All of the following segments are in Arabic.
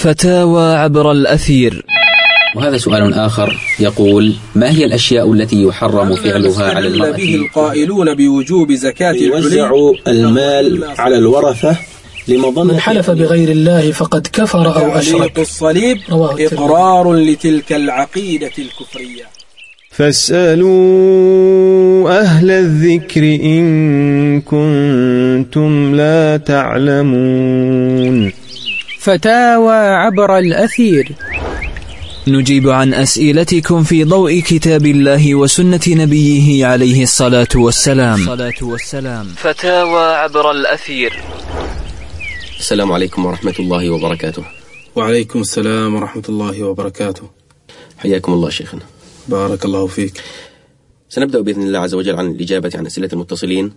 فتاوى عبر الأثير. وهذا سؤال آخر يقول: ما هي الأشياء التي يحرم فعلها على المرأة؟ به القائلون بوجوب زكاة يوزع المال على الورثة لمظنة من حلف بغير الله فقد كفر أو أشرك. الصليب إقرار لتلك العقيدة الكفرية. فاسألوا أهل الذكر إن كنتم لا تعلمون. فتاوى عبر الأثير. نجيب عن أسئلتكم في ضوء كتاب الله وسنة نبيه عليه الصلاة والسلام. فتاوى عبر الأثير. السلام عليكم ورحمة الله وبركاته. وعليكم السلام ورحمة الله وبركاته. حياكم الله شيخنا. بارك الله فيك. سنبدأ بإذن الله عز وجل عن الإجابة عن أسئلة المتصلين.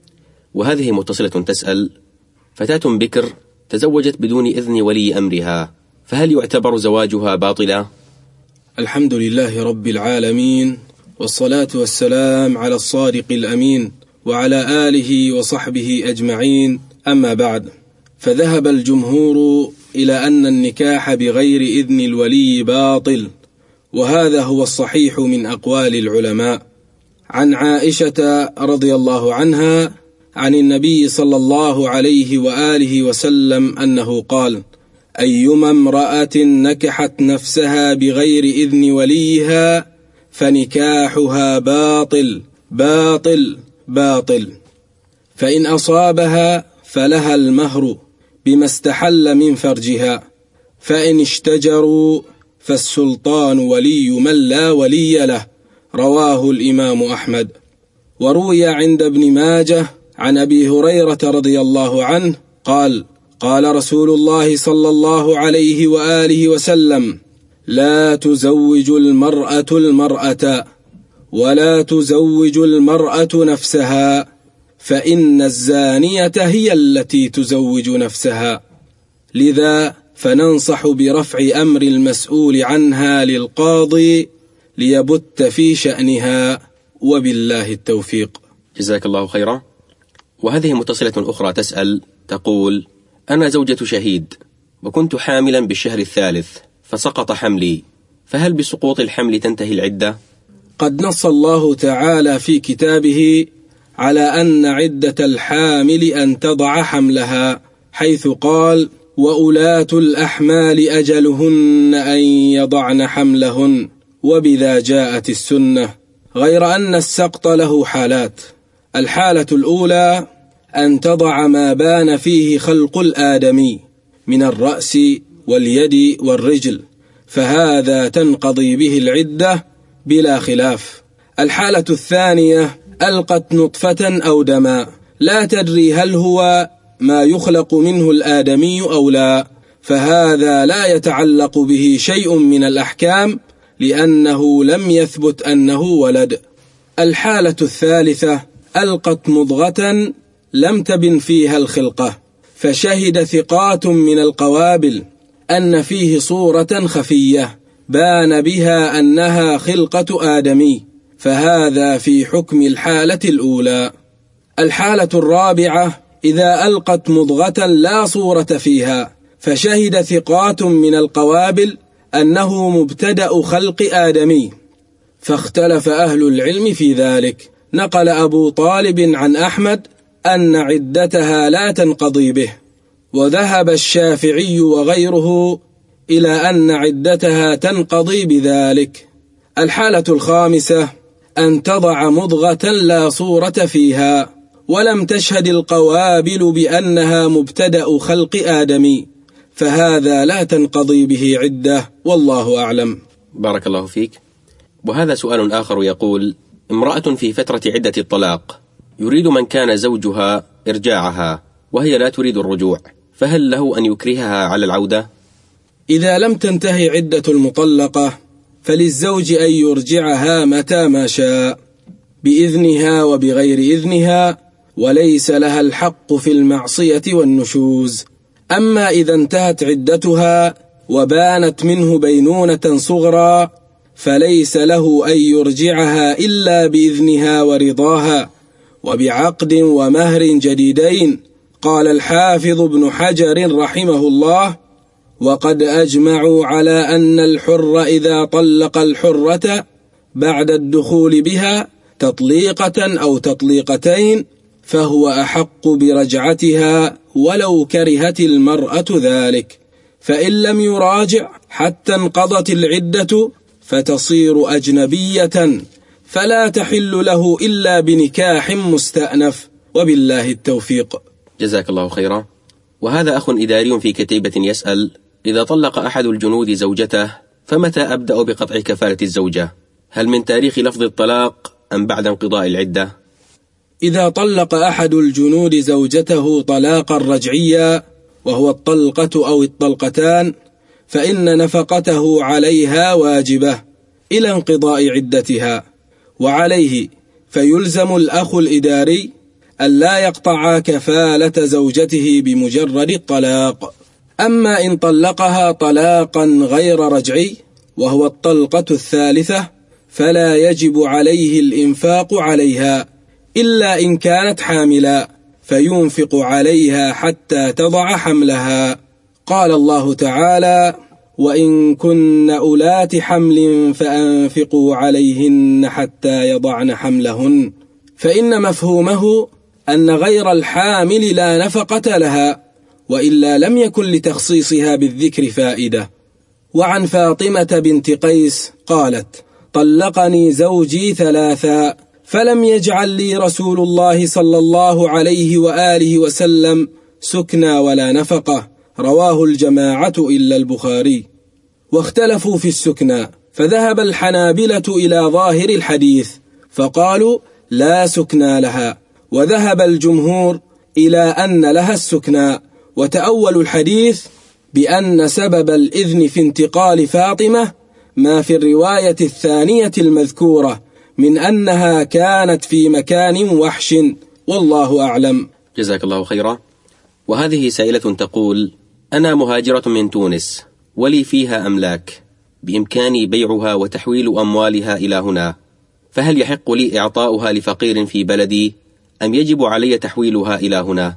وهذه متصلة تسأل: فتاة بكر تزوجت بدون إذن ولي أمرها، فهل يعتبر زواجها باطلا؟ الحمد لله رب العالمين، والصلاة والسلام على الصادق الأمين وعلى آله وصحبه أجمعين. أما بعد، فذهب الجمهور إلى أن النكاح بغير إذن الولي باطل، وهذا هو الصحيح من أقوال العلماء. عن عائشة رضي الله عنها عن النبي صلى الله عليه وآله وسلم أنه قال: أيما امرأة نكحت نفسها بغير إذن وليها فنكاحها باطل باطل باطل، فإن أصابها فلها المهر بما استحل من فرجها، فإن اشتجروا فالسلطان ولي من لا ولي له. رواه الإمام أحمد. وروي عند ابن ماجه عن أبي هريرة رضي الله عنه قال: قال رسول الله صلى الله عليه وآله وسلم: لا تزوج المرأة المرأة ولا تزوج المرأة نفسها، فإن الزانية هي التي تزوج نفسها. لذا فننصح برفع أمر المسؤول عنها للقاضي ليبت في شأنها، وبالله التوفيق. جزاك الله خيرا. وهذه متصلة أخرى تسأل تقول: أنا زوجة شهيد وكنت حاملا بالشهر الثالث فسقط حملي، فهل بسقوط الحمل تنتهي العدة؟ قد نص الله تعالى في كتابه على أن عدة الحامل أن تضع حملها، حيث قال: وأولاة الأحمال أجلهن أن يضعن حملهن، وبذا جاءت السنة. غير أن السقط له حالات. الحالة الأولى أن تضع ما بان فيه خلق الآدمي من الرأس واليد والرجل، فهذا تنقضي به العدة بلا خلاف. الحالة الثانية ألقت نطفة أو دماء لا تدري هل هو ما يخلق منه الآدمي أو لا، فهذا لا يتعلق به شيء من الأحكام لأنه لم يثبت أنه ولد. الحالة الثالثة ألقت مضغة لم تبن فيها الخلقة، فشهد ثقات من القوابل أن فيه صورة خفية بان بها أنها خلقة آدمي، فهذا في حكم الحالة الأولى. الحالة الرابعة إذا ألقت مضغة لا صورة فيها، فشهد ثقات من القوابل أنه مبتدأ خلق آدمي، فاختلف أهل العلم في ذلك. نقل أبو طالب عن أحمد أن عدتها لا تنقضي به، وذهب الشافعي وغيره إلى أن عدتها تنقضي بذلك. الحالة الخامسة أن تضع مضغة لا صورة فيها ولم تشهد القوابل بأنها مبتدأ خلق آدمي، فهذا لا تنقضي به عدة، والله أعلم. بارك الله فيك. وهذا سؤال آخر يقول: امرأة في فترة عدة الطلاق يريد من كان زوجها إرجاعها وهي لا تريد الرجوع، فهل له أن يكرهها على العودة؟ إذا لم تنتهي عدة المطلقة فللزوج أن يرجعها متى ما شاء بإذنها وبغير إذنها، وليس لها الحق في المعصية والنشوز. أما إذا انتهت عدتها وبانت منه بينونة صغرى فليس له أن يرجعها إلا بإذنها ورضاها وبعقد ومهر جديدين. قال الحافظ ابن حجر رحمه الله: وقد أجمعوا على أن الحر إذا طلق الحرة بعد الدخول بها تطليقة أو تطليقتين فهو أحق برجعتها ولو كرهت المرأة ذلك، فإن لم يراجع حتى انقضت العدة فتصير أجنبية فلا تحل له إلا بنكاح مستأنف، وبالله التوفيق. جزاك الله خيرا. وهذا أخ إداري في كتيبة يسأل: إذا طلق أحد الجنود زوجته فمتى أبدأ بقطع كفالة الزوجة؟ هل من تاريخ لفظ الطلاق أم بعد انقضاء العدة؟ إذا طلق أحد الجنود زوجته طلاقا رجعيا وهو الطلقة أو الطلقتان فإن نفقته عليها واجبة إلى انقضاء عدتها، وعليه فيلزم الأخ الإداري أن لا يقطع كفالة زوجته بمجرد الطلاق. أما إن طلقها طلاقا غير رجعي وهو الطلقة الثالثة فلا يجب عليه الإنفاق عليها إلا إن كانت حاملا فينفق عليها حتى تضع حملها. قال الله تعالى: وإن كن أولات حمل فأنفقوا عليهن حتى يضعن حملهن، فإن مفهومه أن غير الحامل لا نفقة لها، وإلا لم يكن لتخصيصها بالذكر فائدة. وعن فاطمة بنت قيس قالت: طلقني زوجي 3 فلم يجعل لي رسول الله صلى الله عليه وآله وسلم سكنى ولا نفقة، رواه الجماعة إلا البخاري. واختلفوا في السكنى، فذهب الحنابلة إلى ظاهر الحديث فقالوا لا سكنى لها، وذهب الجمهور إلى أن لها السكنى، وتأول الحديث بأن سبب الإذن في انتقال فاطمة ما في الرواية الثانية المذكورة من أنها كانت في مكان وحش، والله أعلم. جزاك الله خيرا. وهذه سائلة تقول: أنا مهاجرة من تونس ولي فيها أملاك بإمكاني بيعها وتحويل أموالها إلى هنا، فهل يحق لي إعطاؤها لفقير في بلدي أم يجب علي تحويلها إلى هنا؟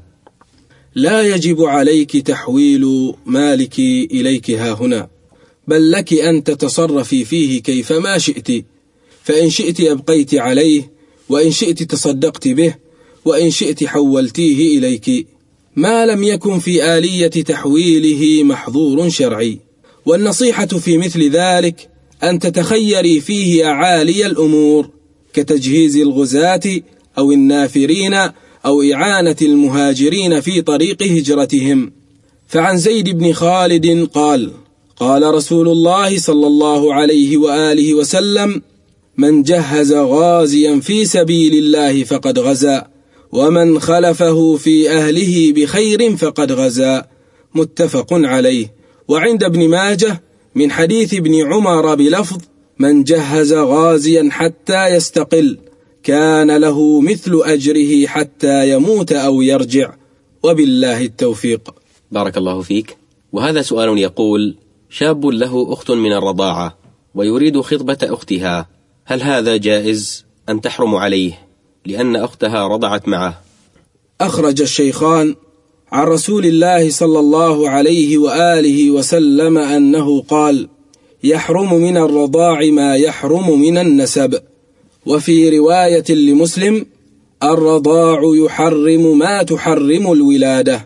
لا يجب عليك تحويل مالك إليك ها هنا، بل لك أن تتصرفي فيه كيفما شئت، فإن شئت أبقيت عليه، وإن شئت تصدقت به، وإن شئت حولتيه إليك، ما لم يكن في آلية تحويله محظور شرعي. والنصيحة في مثل ذلك أن تتخيري فيه أعالي الأمور كتجهيز الغزاة أو النافرين أو إعانة المهاجرين في طريق هجرتهم. فعن زيد بن خالد قال: قال رسول الله صلى الله عليه وآله وسلم: من جهز غازيا في سبيل الله فقد غزا، ومن خلفه في أهله بخير فقد غزا، متفق عليه. وعند ابن ماجه من حديث ابن عمر بلفظ: من جهز غازيا حتى يستقل كان له مثل أجره حتى يموت أو يرجع، وبالله التوفيق. بارك الله فيك. وهذا سؤال يقول: شاب له أخت من الرضاعة ويريد خطبة أختها، هل هذا جائز أم تحرم عليه لأن أختها رضعت معه؟ أخرج الشيخان عن رسول الله صلى الله عليه وآله وسلم أنه قال: يحرم من الرضاع ما يحرم من النسب. وفي رواية لمسلم: الرضاع يحرم ما تحرم الولادة.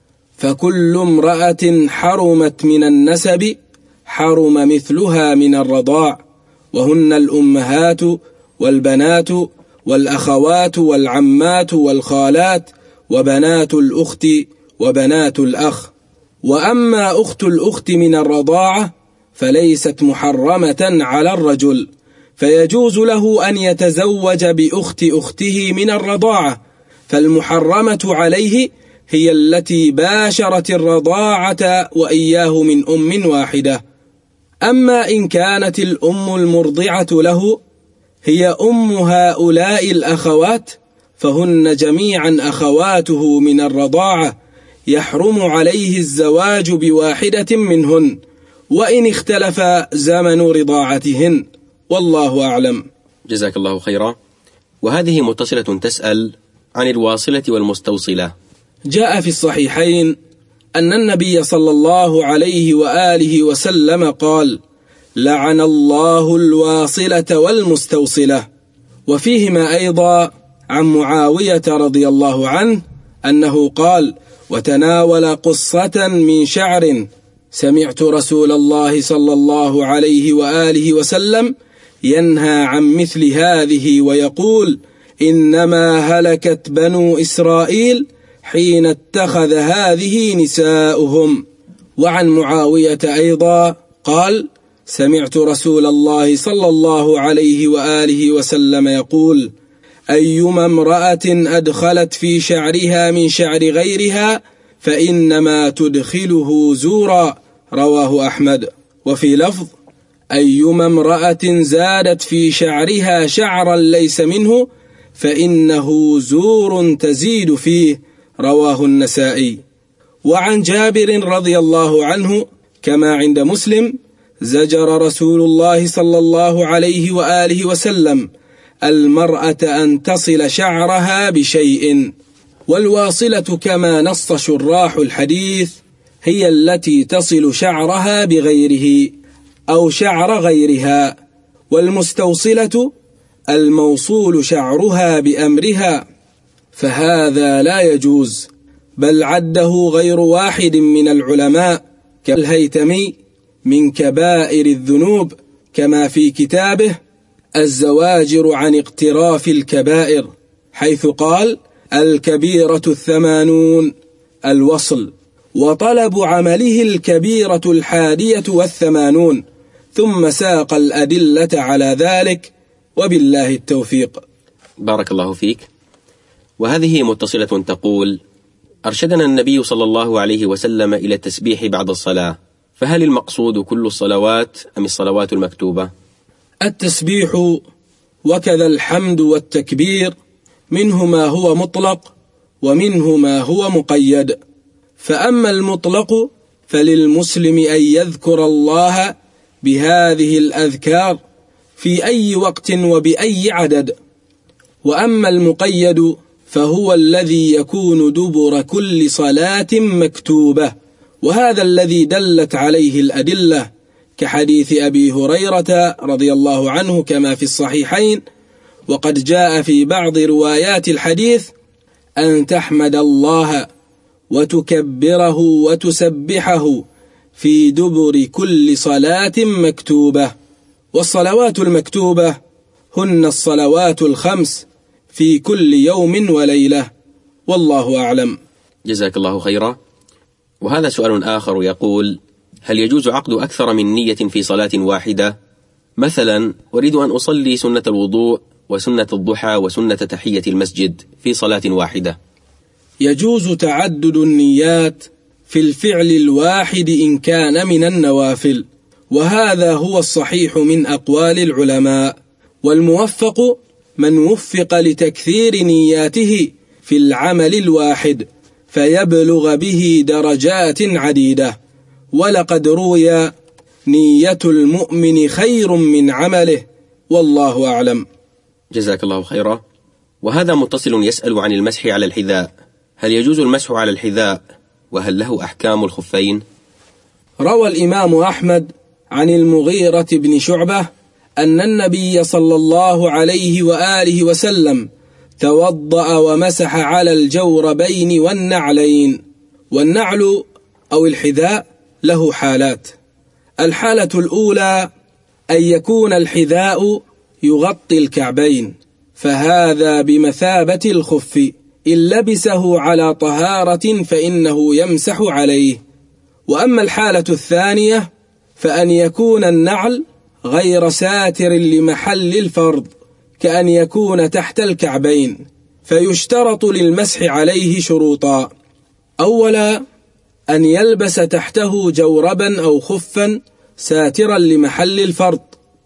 فكل امرأة حرمت من النسب حرم مثلها من الرضاع، وهن الأمهات والبنات والأخوات والعمات والخالات وبنات الأخت وبنات الأخ. وأما أخت الأخت من الرضاعة فليست محرمة على الرجل، فيجوز له أن يتزوج بأخت أخته من الرضاعة، فالمحرمة عليه هي التي باشرت الرضاعة وإياه من أم واحدة. أما إن كانت الأم المرضعة له هي أم هؤلاء الأخوات فهن جميعا أخواته من الرضاعة، يحرم عليه الزواج بواحدة منهن وإن اختلف زمن رضاعتهن، والله أعلم. جزاك الله خيرا. وهذه متصلة تسأل عن الواصلة والمستوصلة. جاء في الصحيحين أن النبي صلى الله عليه وآله وسلم قال: لعن الله الواصلة والمستوصلة. وفيهما أيضا عن معاوية رضي الله عنه أنه قال: وتناول قصة من شعر، سمعت رسول الله صلى الله عليه وآله وسلم ينهى عن مثل هذه ويقول: إنما هلكت بنو إسرائيل حين اتخذ هذه نساؤهم. وعن معاوية أيضا قال: سمعت رسول الله صلى الله عليه وآله وسلم يقول: أيما امرأة أدخلت في شعرها من شعر غيرها فإنما تدخله زورا. رواه أحمد. وفي لفظ: أيما امرأة زادت في شعرها شعرا ليس منه فإنه زور تزيد فيه. رواه النسائي. وعن جابر رضي الله عنه كما عند مسلم: زجر رسول الله صلى الله عليه وآله وسلم المرأة أن تصل شعرها بشيء. والواصلة كما نص شراح الحديث هي التي تصل شعرها بغيره أو شعر غيرها، والمستوصلة الموصول شعرها بأمرها، فهذا لا يجوز، بل عده غير واحد من العلماء كالهيتمي من كبائر الذنوب، كما في كتابه الزواجر عن اقتراف الكبائر، حيث قال: الكبيرة 80 الوصل، وطلب عمله الكبيرة 81، ثم ساق الأدلة على ذلك، وبالله التوفيق. بارك الله فيك. وهذه متصلة تقول: أرشدنا النبي صلى الله عليه وسلم إلى التسبيح بعد الصلاة، فهل المقصود كل الصلوات أم الصلوات المكتوبة؟ التسبيح وكذا الحمد والتكبير منه ما هو مطلق ومنه ما هو مقيد، فأما المطلق فللمسلم أن يذكر الله بهذه الأذكار في أي وقت وبأي عدد، وأما المقيد فهو الذي يكون دبر كل صلاة مكتوبة، وهذا الذي دلت عليه الأدلة كحديث أبي هريرة رضي الله عنه كما في الصحيحين. وقد جاء في بعض روايات الحديث: أن تحمد الله وتكبره وتسبحه في دبر كل صلاة مكتوبة. والصلوات المكتوبة هن الصلوات الخمس في كل يوم وليلة، والله أعلم. جزاك الله خيرا. وهذا سؤال آخر يقول: هل يجوز عقد أكثر من نية في صلاة واحدة؟ مثلا أريد أن أصلي سنة الوضوء وسنة الضحى وسنة تحية المسجد في صلاة واحدة. يجوز تعدد النيات في الفعل الواحد إن كان من النوافل، وهذا هو الصحيح من أقوال العلماء، والموفق من وفق لتكثير نياته في العمل الواحد فيبلغ به درجات عديدة. ولقد روي: نية المؤمن خير من عمله، والله أعلم. جزاك الله خيرا. وهذا متصل يسأل عن المسح على الحذاء، هل يجوز المسح على الحذاء؟ وهل له أحكام الخفين؟ روى الإمام أحمد عن المغيرة بن شعبة أن النبي صلى الله عليه وآله وسلم توضأ ومسح على الجوربين والنعلين. والنعل أو الحذاء له حالات: الحالة الأولى أن يكون الحذاء يغطي الكعبين، فهذا بمثابة الخف، إن لبسه على طهارة فإنه يمسح عليه. وأما الحالة الثانية فأن يكون النعل غير ساتر لمحل الفرض، كأن يكون تحت الكعبين، فيشترط للمسح عليه شروطا: أولا أن يلبس تحته جوربا أو خفا ساترا لمحل الفرض.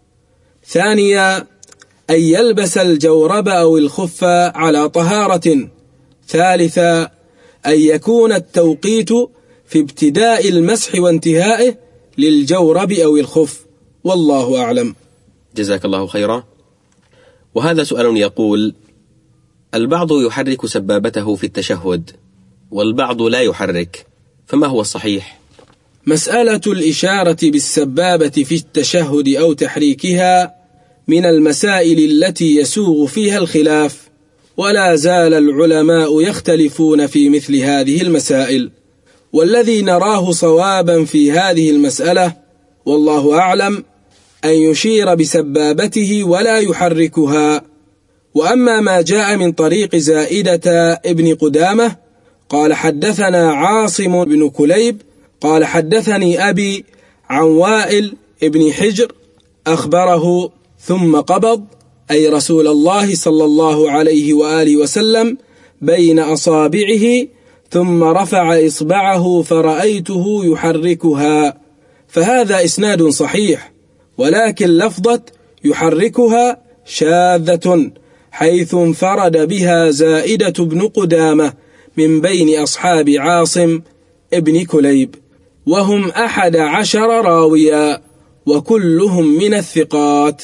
ثانيا أن يلبس الجورب أو الخف على طهارة. ثالثا أن يكون التوقيت في ابتداء المسح وانتهائه للجورب أو الخف، والله أعلم. جزاك الله خيرا. وهذا سؤال يقول: البعض يحرك سبابته في التشهد والبعض لا يحرك، فما هو الصحيح؟ مسألة الإشارة بالسبابة في التشهد أو تحريكها من المسائل التي يسوغ فيها الخلاف، ولا زال العلماء يختلفون في مثل هذه المسائل، والذي نراه صوابا في هذه المسألة والله أعلم أن يشير بسبابته ولا يحركها. وأما ما جاء من طريق زائدة ابن قدامة قال حدثنا عاصم بن كليب قال حدثني أبي عن وائل ابن حجر أخبره ثم قبض، أي رسول الله صلى الله عليه وآله وسلم، بين أصابعه ثم رفع إصبعه فرأيته يحركها، فهذا إسناد صحيح، ولكن لفظة يحركها شاذة حيث انفرد بها زائدة بن قدامة من بين أصحاب عاصم ابن كليب، وهم 11 راويا وكلهم من الثقات.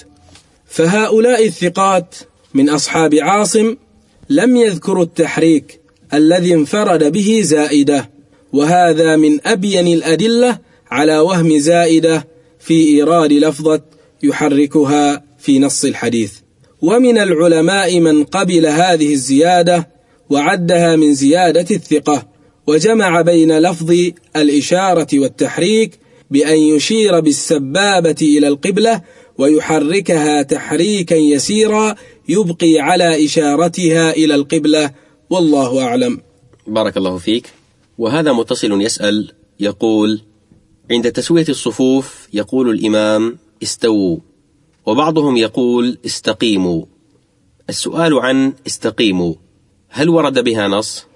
فهؤلاء الثقات من أصحاب عاصم لم يذكروا التحريك الذي انفرد به زائدة، وهذا من أبين الأدلة على وهم زائدة في إيراد لفظة يحركها في نص الحديث. ومن العلماء من قبل هذه الزيادة وعدها من زيادة الثقة، وجمع بين لفظ الإشارة والتحريك بأن يشير بالسبابة إلى القبلة ويحركها تحريكا يسيرا يبقي على إشارتها إلى القبلة، والله أعلم. بارك الله فيك. وهذا متصل يسأل يقول: عند تسوية الصفوف يقول الإمام استووا، وبعضهم يقول استقيموا. السؤال عن استقيموا هل ورد بها نص؟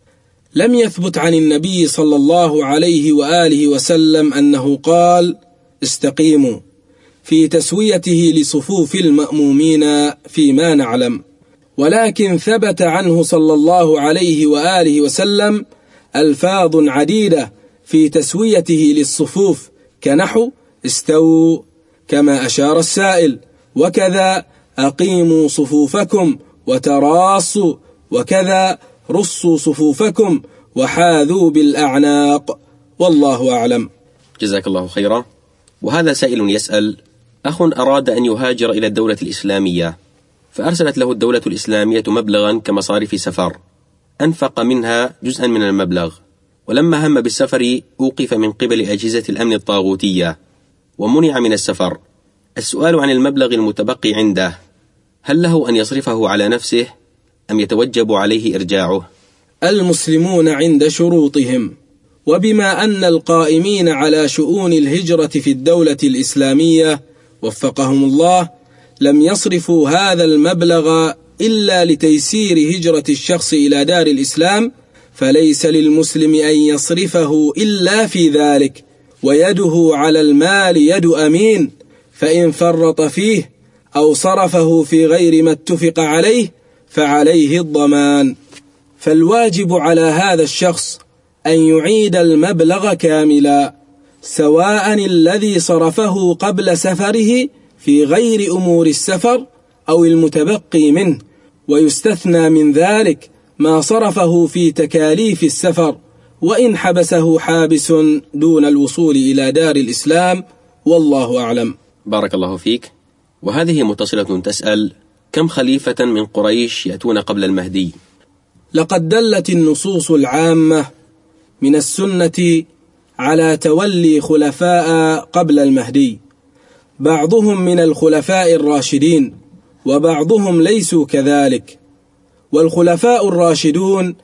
لم يثبت عن النبي صلى الله عليه وآله وسلم أنه قال استقيموا في تسويته لصفوف المأمومين فيما نعلم، ولكن ثبت عنه صلى الله عليه وآله وسلم ألفاظ عديدة في تسويته للصفوف كنحو استووا كما أشار السائل، وكذا أقيموا صفوفكم وتراصوا، وكذا رصوا صفوفكم وحاذوا بالأعناق، والله أعلم. جزاك الله خيرا. وهذا سائل يسأل: أخ أراد أن يهاجر إلى الدولة الإسلامية، فأرسلت له الدولة الإسلامية مبلغا كمصاريف سفر، أنفق منها جزءا من المبلغ، ولما هم بالسفر أوقف من قبل أجهزة الأمن الطاغوتية ومنع من السفر. السؤال عن المبلغ المتبقي عنده، هل له أن يصرفه على نفسه أم يتوجب عليه إرجاعه؟ المسلمون عند شروطهم، وبما أن القائمين على شؤون الهجرة في الدولة الإسلامية وفقهم الله لم يصرفوا هذا المبلغ إلا لتيسير هجرة الشخص إلى دار الإسلام، فليس للمسلم أن يصرفه إلا في ذلك، ويده على المال يد أمين، فإن فرط فيه أو صرفه في غير ما اتفق عليه فعليه الضمان. فالواجب على هذا الشخص أن يعيد المبلغ كاملا، سواء الذي صرفه قبل سفره في غير أمور السفر أو المتبقي منه، ويستثنى من ذلك ما صرفه في تكاليف السفر، وإن حبسه حابس دون الوصول إلى دار الإسلام، والله أعلم. بارك الله فيك. وهذه متصلة تسأل: كم خليفة من قريش يأتون قبل المهدي؟ لقد دلت النصوص العامة من السنة على تولي خلفاء قبل المهدي، بعضهم من الخلفاء الراشدين وبعضهم ليسوا كذلك. والخلفاء الراشدون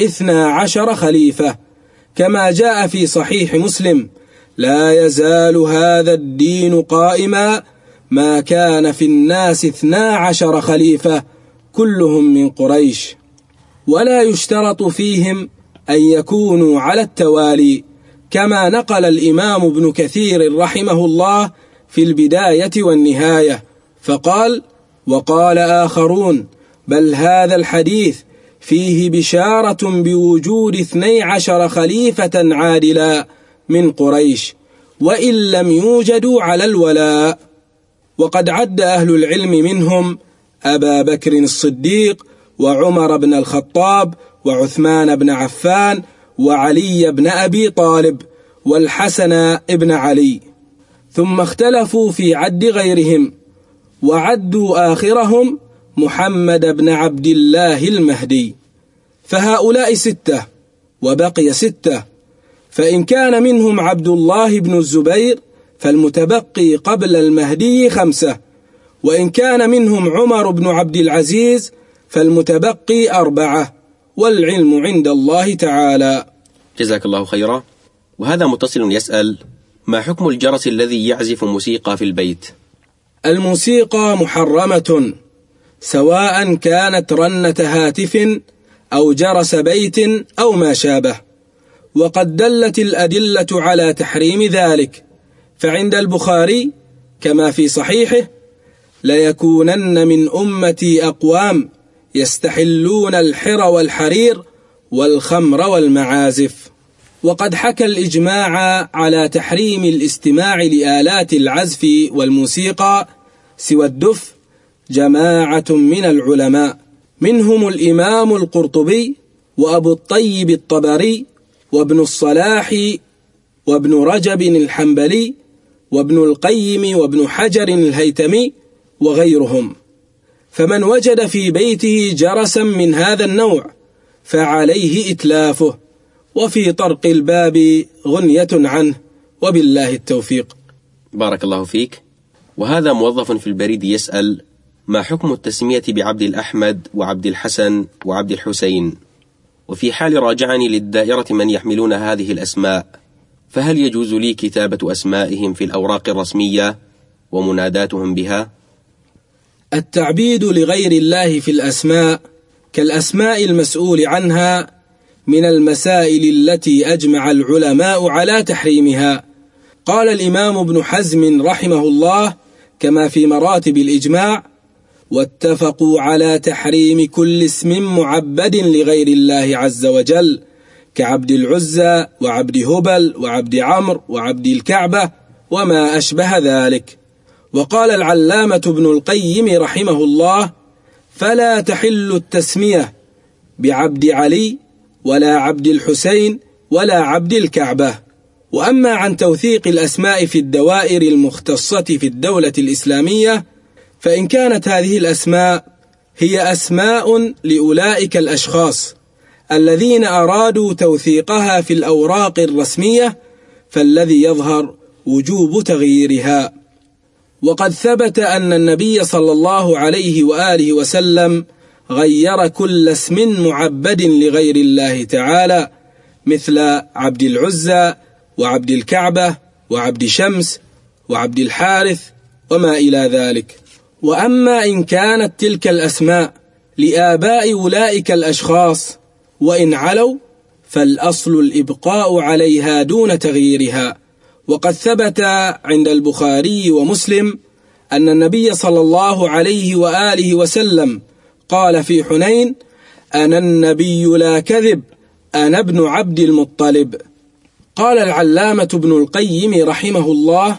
12 خليفة، كما جاء في صحيح مسلم: لا يزال هذا الدين قائما ما كان في الناس 12 خليفة كلهم من قريش، ولا يشترط فيهم أن يكونوا على التوالي، كما نقل الإمام ابن كثير رحمه الله في البداية والنهاية، فقال: وقال آخرون: بل هذا الحديث فيه بشارة بوجود 12 خليفة عادلا من قريش وإن لم يوجدوا على الولاء. وقد عد أهل العلم منهم أبا بكر الصديق وعمر بن الخطاب وعثمان بن عفان وعلي بن أبي طالب والحسن بن علي، ثم اختلفوا في عد غيرهم وعدوا آخرهم محمد بن عبد الله المهدي، فهؤلاء 6 وبقي 6، فإن كان منهم عبد الله بن الزبير فالمتبقي قبل المهدي 5، وإن كان منهم عمر بن عبد العزيز فالمتبقي 4، والعلم عند الله تعالى. جزاك الله خيرا. وهذا متصل يسأل: ما حكم الجرس الذي يعزف موسيقى في البيت؟ الموسيقى محرمة، سواء كانت رنة هاتف أو جرس بيت أو ما شابه، وقد دلت الأدلة على تحريم ذلك، فعند البخاري كما في صحيحه: ليكونن من أمتي أقوام يستحلون الحر والحرير والخمر والمعازف. وقد حكى الإجماع على تحريم الاستماع لآلات العزف والموسيقى سوى الدف جماعة من العلماء، منهم الإمام القرطبي وأبو الطيب الطبري وابن الصلاح وابن رجب الحنبلي وابن القيم وابن حجر الهيتمي وغيرهم. فمن وجد في بيته جرسا من هذا النوع فعليه إتلافه، وفي طرق الباب غنية عنه، وبالله التوفيق. بارك الله فيك. وهذا موظف في البريد يسأل: ما حكم التسمية بعبد الأحمد وعبد الحسن وعبد الحسين؟ وفي حال راجعني للدائرة من يحملون هذه الأسماء، فهل يجوز لي كتابة أسمائهم في الأوراق الرسمية ومناداتهم بها؟ التعبيد لغير الله في الأسماء كالأسماء المسؤول عنها من المسائل التي أجمع العلماء على تحريمها. قال الإمام ابن حزم رحمه الله كما في مراتب الإجماع: واتفقوا على تحريم كل اسم معبد لغير الله عز وجل، كعبد العزى وعبد هبل وعبد عمرو وعبد الكعبة وما أشبه ذلك. وقال العلامة ابن القيم رحمه الله: فلا تحل التسمية بعبد علي ولا عبد الحسين ولا عبد الكعبة. وأما عن توثيق الأسماء في الدوائر المختصة في الدولة الإسلامية، فإن كانت هذه الأسماء هي أسماء لأولئك الأشخاص الذين أرادوا توثيقها في الأوراق الرسمية، فالذي يظهر وجوب تغييرها. وقد ثبت أن النبي صلى الله عليه وآله وسلم غير كل اسم معبد لغير الله تعالى، مثل عبد العزى وعبد الكعبة وعبد شمس وعبد الحارث وما إلى ذلك. وأما إن كانت تلك الأسماء لآباء أولئك الأشخاص وإن علوا، فالأصل الإبقاء عليها دون تغييرها. وقد ثبت عند البخاري ومسلم أن النبي صلى الله عليه وآله وسلم قال في حنين: أنا النبي لا كذب، أنا ابن عبد المطلب. قال العلامة ابن القيم رحمه الله: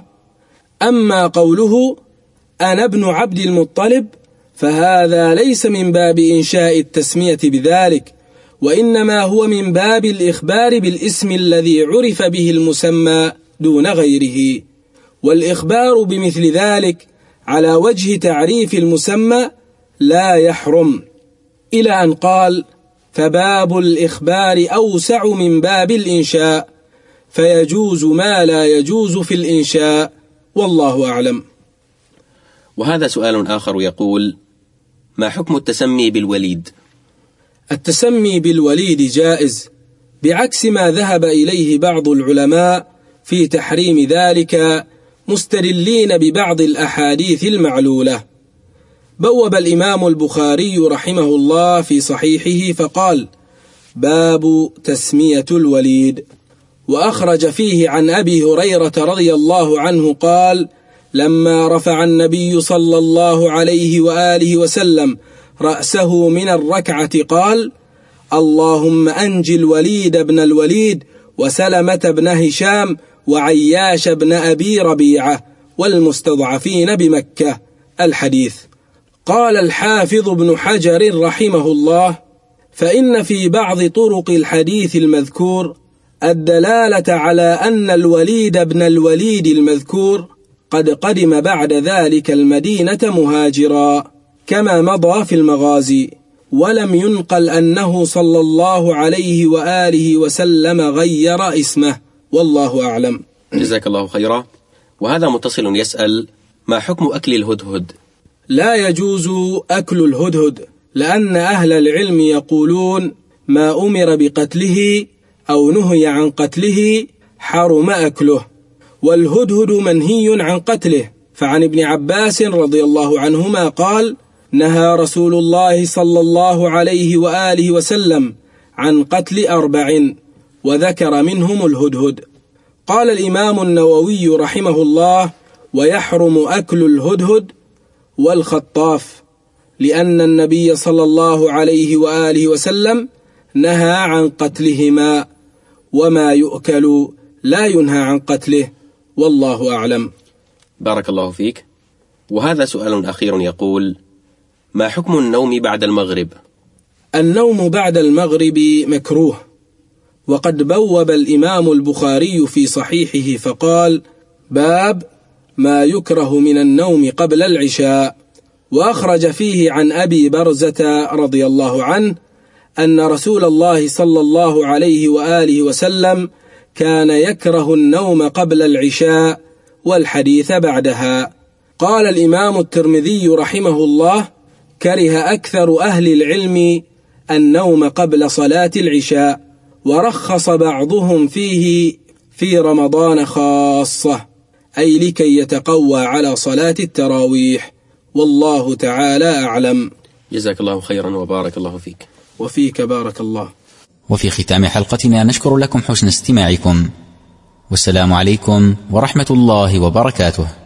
أما قوله أنا ابن عبد المطلب فهذا ليس من باب إنشاء التسمية بذلك، وإنما هو من باب الإخبار بالاسم الذي عرف به المسمى دون غيره، والإخبار بمثل ذلك على وجه تعريف المسمى لا يحرم، إلى أن قال: فباب الإخبار أوسع من باب الإنشاء، فيجوز ما لا يجوز في الإنشاء، والله أعلم. وهذا سؤال آخر يقول: ما حكم التسمي بالوليد؟ التسمي بالوليد جائز، بعكس ما ذهب إليه بعض العلماء في تحريم ذلك، مستدلين ببعض الأحاديث المعلولة. بوب الإمام البخاري رحمه الله في صحيحه فقال: باب تسمية الوليد. وأخرج فيه عن أبي هريرة رضي الله عنه قال: لما رفع النبي صلى الله عليه وآله وسلم رأسه من الركعة قال: اللهم أنج الوليد بن الوليد وسلمة بن هشام وعياش بن أبي ربيعة والمستضعفين بمكة. الحديث. قال الحافظ ابن حجر رحمه الله: فإن في بعض طرق الحديث المذكور الدلالة على أن الوليد بن الوليد المذكور قد قدم بعد ذلك المدينة مهاجرا كما مضى في المغازي، ولم ينقل أنه صلى الله عليه وآله وسلم غير اسمه، والله أعلم. جزاك الله خيرا. وهذا متصل يسأل: ما حكم أكل الهدهد؟ لا يجوز أكل الهدهد، لأن أهل العلم يقولون ما أمر بقتله أو نهي عن قتله حرم أكله، والهدهد منهي عن قتله. فعن ابن عباس رضي الله عنهما قال: نهى رسول الله صلى الله عليه وآله وسلم عن قتل 4 وذكر منهم الهدهد. قال الإمام النووي رحمه الله: ويحرم أكل الهدهد والخطاف، لأن النبي صلى الله عليه وآله وسلم نهى عن قتلهما، وما يؤكل لا ينهى عن قتله، والله أعلم. بارك الله فيك. وهذا سؤال أخير يقول: ما حكم النوم بعد المغرب؟ النوم بعد المغرب مكروه، وقد بوب الإمام البخاري في صحيحه فقال: باب ما يكره من النوم قبل العشاء. وأخرج فيه عن أبي برزة رضي الله عنه أن رسول الله صلى الله عليه وآله وسلم كان يكره النوم قبل العشاء والحديث بعدها. قال الإمام الترمذي رحمه الله: كره أكثر أهل العلم النوم قبل صلاة العشاء، ورخص بعضهم فيه في رمضان خاصة، أي لكي يتقوى على صلاة التراويح، والله تعالى أعلم. جزاك الله خيرا وبارك الله فيك. وفيك بارك الله. وفي ختام حلقتنا نشكر لكم حسن استماعكم، والسلام عليكم ورحمة الله وبركاته.